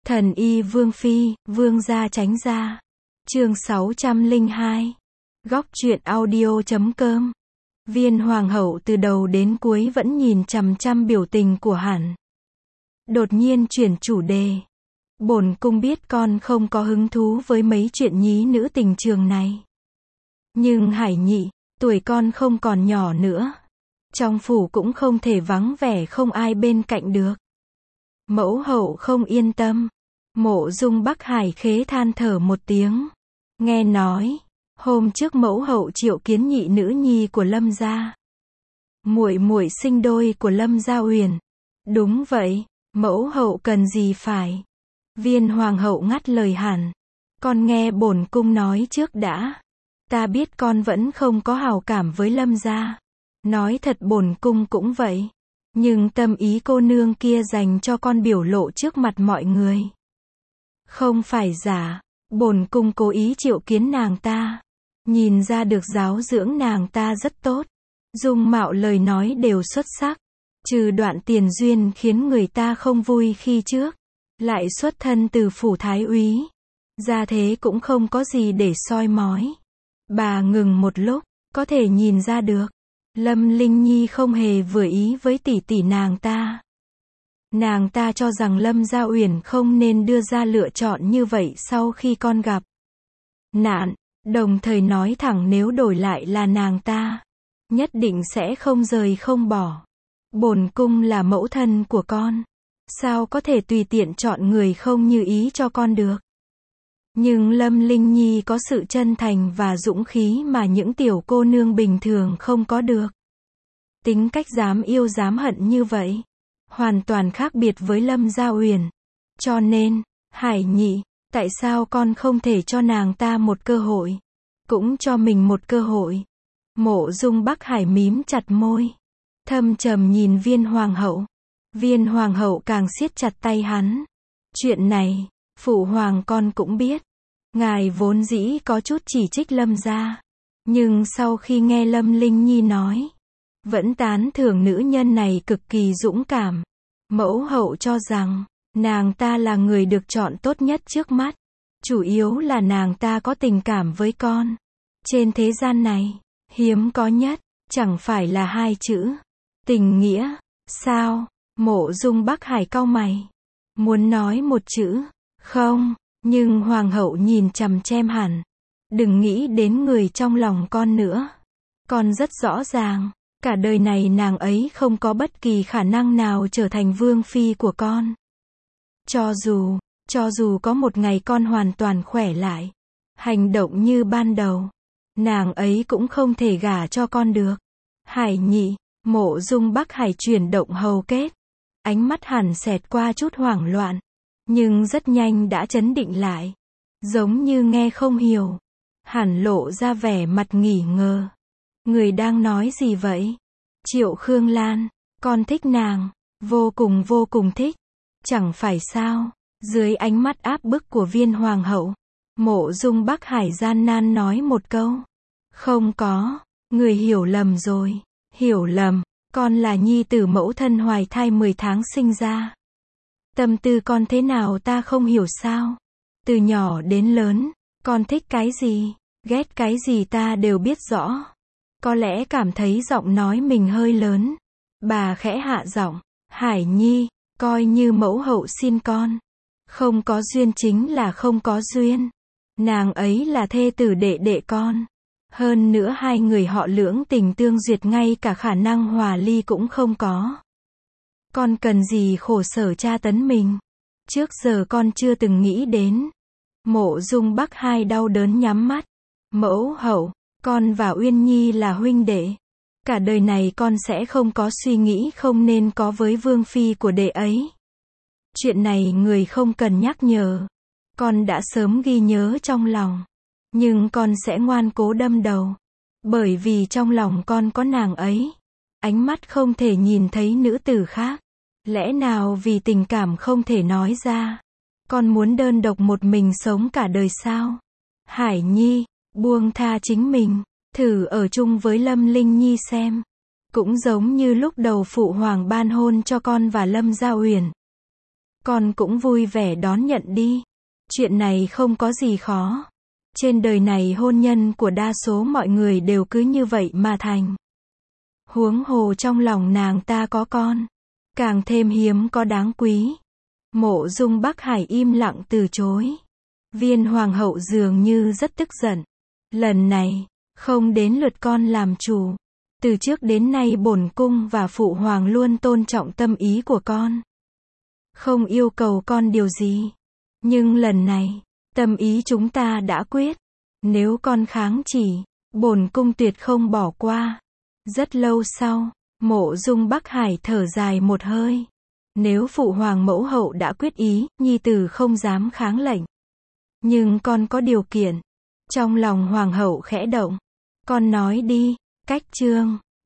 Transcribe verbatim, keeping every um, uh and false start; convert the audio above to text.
Thần y Vương Phi, Vương gia tránh gia. Chương sáu trăm lẻ hai. Góc truyện audio.com. Viên hoàng hậu từ đầu đến cuối vẫn nhìn chằm chằm biểu tình của Hàn. Đột nhiên chuyển chủ đề. Bổn cung biết con không có hứng thú với mấy chuyện nhí nữ tình trường này. Nhưng Hải nhị, tuổi con không còn nhỏ nữa. Trong phủ cũng không thể vắng vẻ không ai bên cạnh được. Mẫu hậu không yên tâm. Mộ Dung Bắc Hải khế than thở một tiếng. Nghe nói, hôm trước mẫu hậu triệu kiến nhị nữ nhi của Lâm gia. Muội muội sinh đôi của Lâm Gia Uyển. Đúng vậy, mẫu hậu cần gì phải? Viên hoàng hậu ngắt lời Hàn. Con nghe bổn cung nói trước đã. Ta biết con vẫn không có hảo cảm với Lâm gia. Nói thật bổn cung cũng vậy. Nhưng tâm ý cô nương kia dành cho con biểu lộ trước mặt mọi người. Không phải giả, bổn cung cố ý triệu kiến nàng ta. Nhìn ra được giáo dưỡng nàng ta rất tốt. Dung mạo lời nói đều xuất sắc. Trừ đoạn tiền duyên khiến người ta không vui khi trước. Lại xuất thân từ phủ thái úy. Ra thế cũng không có gì để soi mói. Bà ngừng một lúc, có thể nhìn ra được. Lâm Linh Nhi không hề vừa ý với tỷ tỷ nàng ta. Nàng ta cho rằng Lâm Gia Uyển không nên đưa ra lựa chọn như vậy sau khi con gặp nạn, đồng thời nói thẳng nếu đổi lại là nàng ta, nhất định sẽ không rời không bỏ. Bổn cung là mẫu thân của con, sao có thể tùy tiện chọn người không như ý cho con được. Nhưng Lâm Linh Nhi có sự chân thành và dũng khí mà những tiểu cô nương bình thường không có được. Tính cách dám yêu dám hận như vậy, hoàn toàn khác biệt với Lâm Gia Uyển. Cho nên, Hải nhị, tại sao con không thể cho nàng ta một cơ hội, cũng cho mình một cơ hội? Mộ Dung Bắc Hải mím chặt môi, thâm trầm nhìn viên hoàng hậu. Viên hoàng hậu càng siết chặt tay hắn. Chuyện này, phụ hoàng con cũng biết. Ngài vốn dĩ có chút chỉ trích Lâm gia, nhưng sau khi nghe Lâm Linh Nhi nói, vẫn tán thưởng nữ nhân này cực kỳ dũng cảm. Mẫu hậu cho rằng, nàng ta là người được chọn tốt nhất trước mắt. Chủ yếu là nàng ta có tình cảm với con. Trên thế gian này, hiếm có nhất, chẳng phải là hai chữ tình nghĩa, sao? Mộ Dung Bắc Hải cau mày. Muốn nói một chữ, không, nhưng hoàng hậu nhìn chằm chằm Hàn. Đừng nghĩ đến người trong lòng con nữa. Con rất rõ ràng, cả đời này nàng ấy không có bất kỳ khả năng nào trở thành vương phi của con. Cho dù, cho dù có một ngày con hoàn toàn khỏe lại, hành động như ban đầu, nàng ấy cũng không thể gả cho con được. Hải nhị, Mộ Dung Bắc Hải chuyển động hầu kết. Ánh mắt Hàn xẹt qua chút hoảng loạn, nhưng rất nhanh đã trấn định lại. Giống như nghe không hiểu. Hàn lộ ra vẻ mặt nghỉ ngờ. Người đang nói gì vậy? Triệu Khương Lan, con thích nàng, vô cùng vô cùng thích. Chẳng phải sao? Dưới ánh mắt áp bức của viên hoàng hậu, Mộ Dung Bắc Hải gian nan nói một câu. Không có, người hiểu lầm rồi. Hiểu lầm, con là nhi tử mẫu thân hoài thai mười tháng sinh ra. Tâm tư con thế nào ta không hiểu sao? Từ nhỏ đến lớn, con thích cái gì, ghét cái gì ta đều biết rõ. Có lẽ cảm thấy giọng nói mình hơi lớn. Bà khẽ hạ giọng. Hải nhi, coi như mẫu hậu xin con. Không có duyên chính là không có duyên. Nàng ấy là thê tử đệ đệ con. Hơn nữa hai người họ lưỡng tình tương duyệt, ngay cả khả năng hòa ly cũng không có. Con cần gì khổ sở tra tấn mình? Trước giờ con chưa từng nghĩ đến. Mộ Dung Bắc Hải đau đớn nhắm mắt. Mẫu hậu, con và Uyên Nhi là huynh đệ. Cả đời này con sẽ không có suy nghĩ không nên có với vương phi của đệ ấy. Chuyện này người không cần nhắc nhở. Con đã sớm ghi nhớ trong lòng. Nhưng con sẽ ngoan cố đâm đầu. Bởi vì trong lòng con có nàng ấy. Ánh mắt không thể nhìn thấy nữ tử khác. Lẽ nào vì tình cảm không thể nói ra? Con muốn đơn độc một mình sống cả đời sao? Hải nhi, buông tha chính mình. Thử ở chung với Lâm Linh Nhi xem. Cũng giống như lúc đầu phụ hoàng ban hôn cho con và Lâm Gia Uyển. con cũng vui vẻ đón nhận đi. Chuyện này không có gì khó. Trên đời này hôn nhân của đa số mọi người đều cứ như vậy mà thành. Huống hồ trong lòng nàng ta có con, càng thêm hiếm có đáng quý. Mộ Dung Bắc Hải im lặng từ chối. Viên hoàng hậu dường như rất tức giận. Lần này, không đến lượt con làm chủ. Từ trước đến nay bổn cung và phụ hoàng luôn tôn trọng tâm ý của con. Không yêu cầu con điều gì. Nhưng lần này, tâm ý chúng ta đã quyết. Nếu con kháng chỉ, bổn cung tuyệt không bỏ qua. Rất lâu sau, Mộ Dung Bắc Hải thở dài một hơi. Nếu phụ hoàng mẫu hậu đã quyết ý, nhi tử không dám kháng lệnh. Nhưng con có điều kiện. Trong lòng hoàng hậu khẽ động. Con nói đi. Cách chương